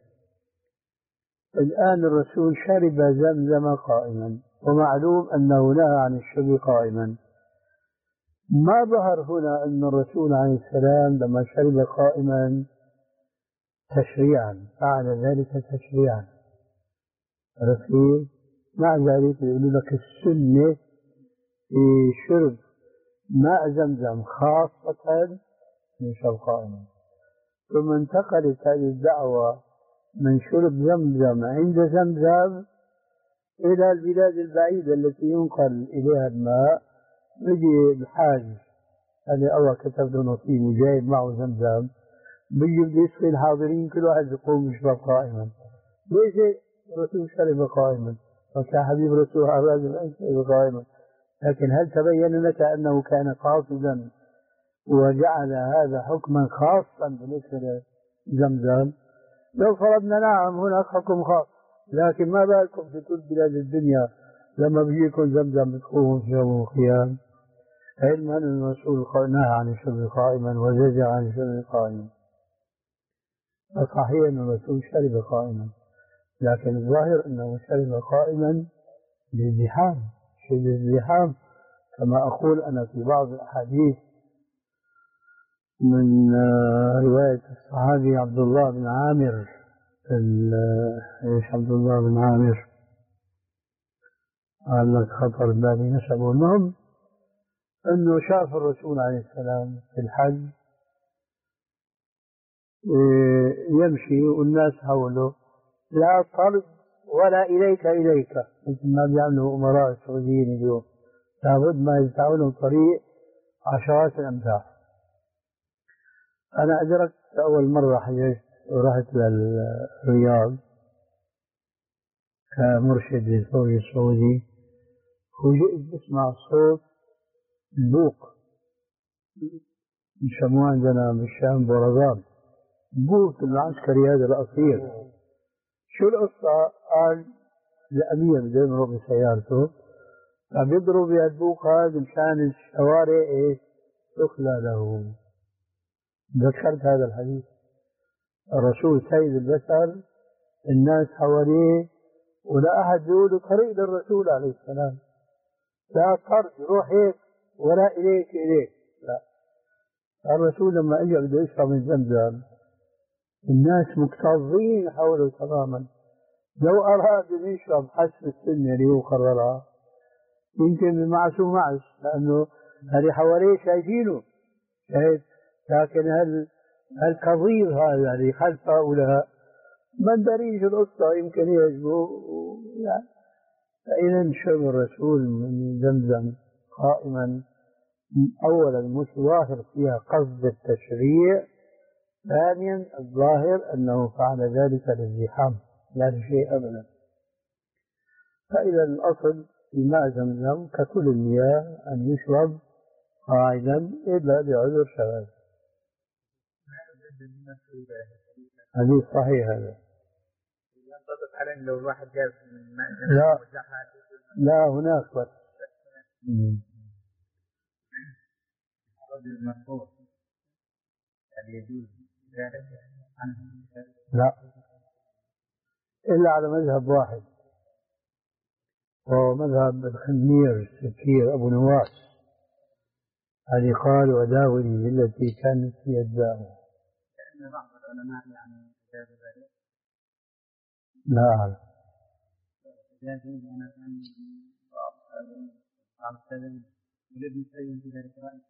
الآن الرسول شرب زمزم قائما، ومعلوم أنه نهى عن الشرب قائما. ما ظهر هنا أن الرسول عليه السلام لما شرب قائما تشريعا فعل ذلك تشريعا. الرسول مع ذلك يقول لك السنة في شرب ماء زمزم خاصة من شرب قائما. ثم انتقلت هذه الدعوة من شرب زمزم عند زمزم إلى البلاد البعيدة التي ينقل إليها الماء. بيجي الحاج اللي الله كتب له نصيب وجايب معه زمزم، بيجي بده يسقي الحاضرين كل واحد يقوم يشرب قائما. ليش الرسول شرب قائما؟ فكان حبيب الرسول على الرجل أن يشرب قائما. لكن هل تبين لك أنه كان قاصدا وجعل هذا حكما خاصا بالنسبة لزمزم؟ لو فرضنا نعم هناك حكم خاص، لكن ما بالكم في كل بلاد الدنيا لما بيجيكم زمزم بتقوموا تشربوا خيام، علما أن الرسول نهى عن الشرب قائما وزجر عن الشرب قائما. صحيح أن الرسول شرب قائما، لكن الظاهر أنه شرب قائما للزحام، شرب الزحام كما أقول أنا في بعض الأحاديث من رواية الصحابي عبد الله بن عامر. ايش عبد الله بن عامر قال لك خطر بالي نسبه. المهم انه شاف الرسول عليه السلام في الحج يمشي والناس حوله لا طرد ولا اليك اليك، مثل ما بيعملوا امراء السعوديين اليوم، لابد ما يفتحوا لهم طريق عشرات الامتار. أنا أدركت أول مرة حججت ورحت للرياض كمرشد للفوج السعودي، وجئت بسمع صوت البوق، يسموه عندنا بالشام بورغان، بوق العسكري هذا الأصيل. شو القصة؟ قال الأمير بده يمرق بسيارته فبيضرب بهالبوق هذا مشان الشوارع إيش تخلى له. ذكرت هذا الحديث. الرسول سيد البشر، الناس حواليه ولا أحد يقول طريق للرسول عليه السلام، لا طرد روح هيك ولا إليك إليك، لا. الرسول لما أجى بده يشرب من زمزم الناس مكتظين حوله تماما، لو أراد أن يشرب حسب السنة اللي هو قررها يمكن معش ومعش، لأنه هذه حواليه شايفينه شايف، لكن هل الكظيظ هذا اللي خلف هؤلاء من دريش القصة يمكن يعجبه يعني. فإذا شرب الرسول من زمزم قائما أولا مش ظاهر فيها قصد التشريع، ثانيا الظاهر أنه فعل ذلك للزحام لا لشيء أبدا. فإذا الأصل في ماء زمزم ككل المياه أن يشرب قاعدا إلا لعذر شواذ. حديث صحيح هذا. لو الواحد جاب من ماء لا لا هناك بس الرجل المرفوع هل يجوز ذلك عنه؟ لا إلا على مذهب واحد وهو مذهب الخمير السكير أبو نواس الذي قال وداوني بالتي كانت في الداء. لأن بعض العلماء يعني جاز ذلك. لا أعلم. جاز أنا كان بعض السلم ولابن سيد في ذلك رأي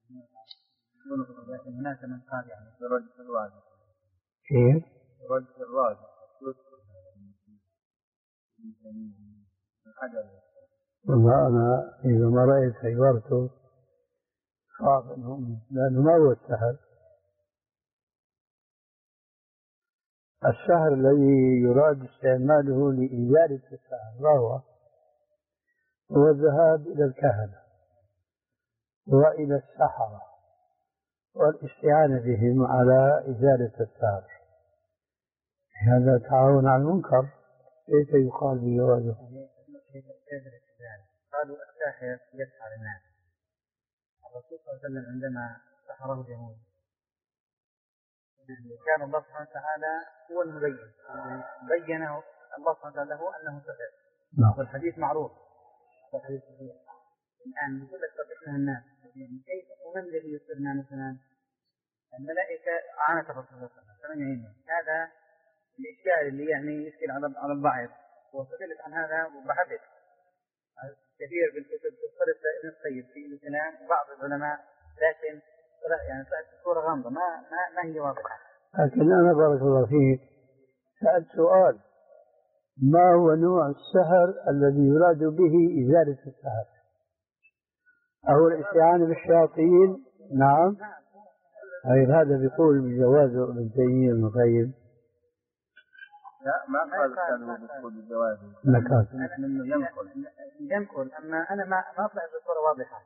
لكن هناك من قال يعني برد الراجح. كيف؟ رد الراجح. والله أنا إذا ما رأيت سيارته صعب أنهم، لأنه ما هو السهل. السهر الذي يراد استعماله لإزالة السهر ما هو؟ هو الذهاب إلى الكهنة وإلى السحرة والاستعانة بهم على إزالة السهر. هذا تعاون على المنكر، كيف يقال بجوازه؟ قالوا الساحر يسحر الناس. الرسول صلى الله عليه وسلم عندما سحره اليهود كان الله سبحانه وتعالى هو المبين، بينه الله سبحانه وتعالى له أنه سحر. والحديث معروف والحديث صحيح. الآن يقول لك طبعنا الناس كيف ومن الذي يصيرنا مثلا الملائكة عانت الرسول صلى الله عليه وسلم. هذا الإشكال اللي يعني يشكل على على البعض، وسئلت عن هذا وبحثت كثير بالكتب تختلف ابن القيم في الكلام بعض العلماء، لكن يعني سألت صورة غامضة ما ما ما هي واضحة. لكن أنا بارك الله فيك سألت سؤال: ما هو نوع السحر الذي يراد به إزالة السحر؟ أو الاستعانة بالشياطين؟ نعم. أي هذا بيقول بجوازه ابن تيمية ابن القيم. لا ما قال كانوا بيقول بجوازه. نكات. منه ينقل ينقل أما أنا ما ما طلعت بصورة واضحة.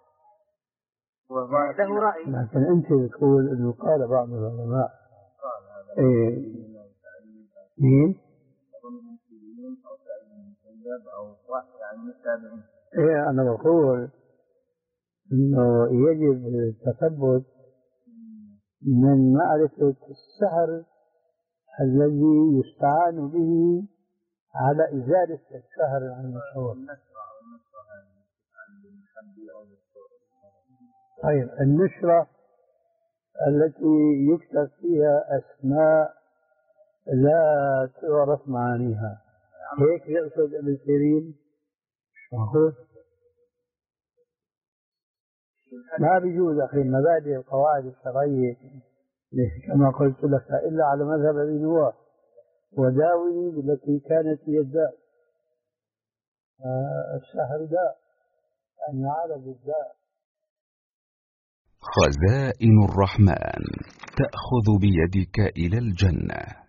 له رأي. لكن أنت تقول إنه قال بعض العلماء. قال هذا. إيه. مين؟ أو سعيد أو يعني متابعين. إيه أنا بقول إنه يجب التثبت من معرفة السحر الذي يستعان به على إزالة السحر عن المشهور. طيب النشرة التي يكتب فيها أسماء لا تعرف معانيها، هيك يقصد ابن سيرين؟ معقول؟ ما بيجوز أخي مبادئ القواعد الشرعية كما قلت لك إلا على مذهب أبي نواس وداوني بالتي كانت هي الداء. السحر داء أن يعالج الداء. خزائن الرحمن تأخذ بيدك إلى الجنة.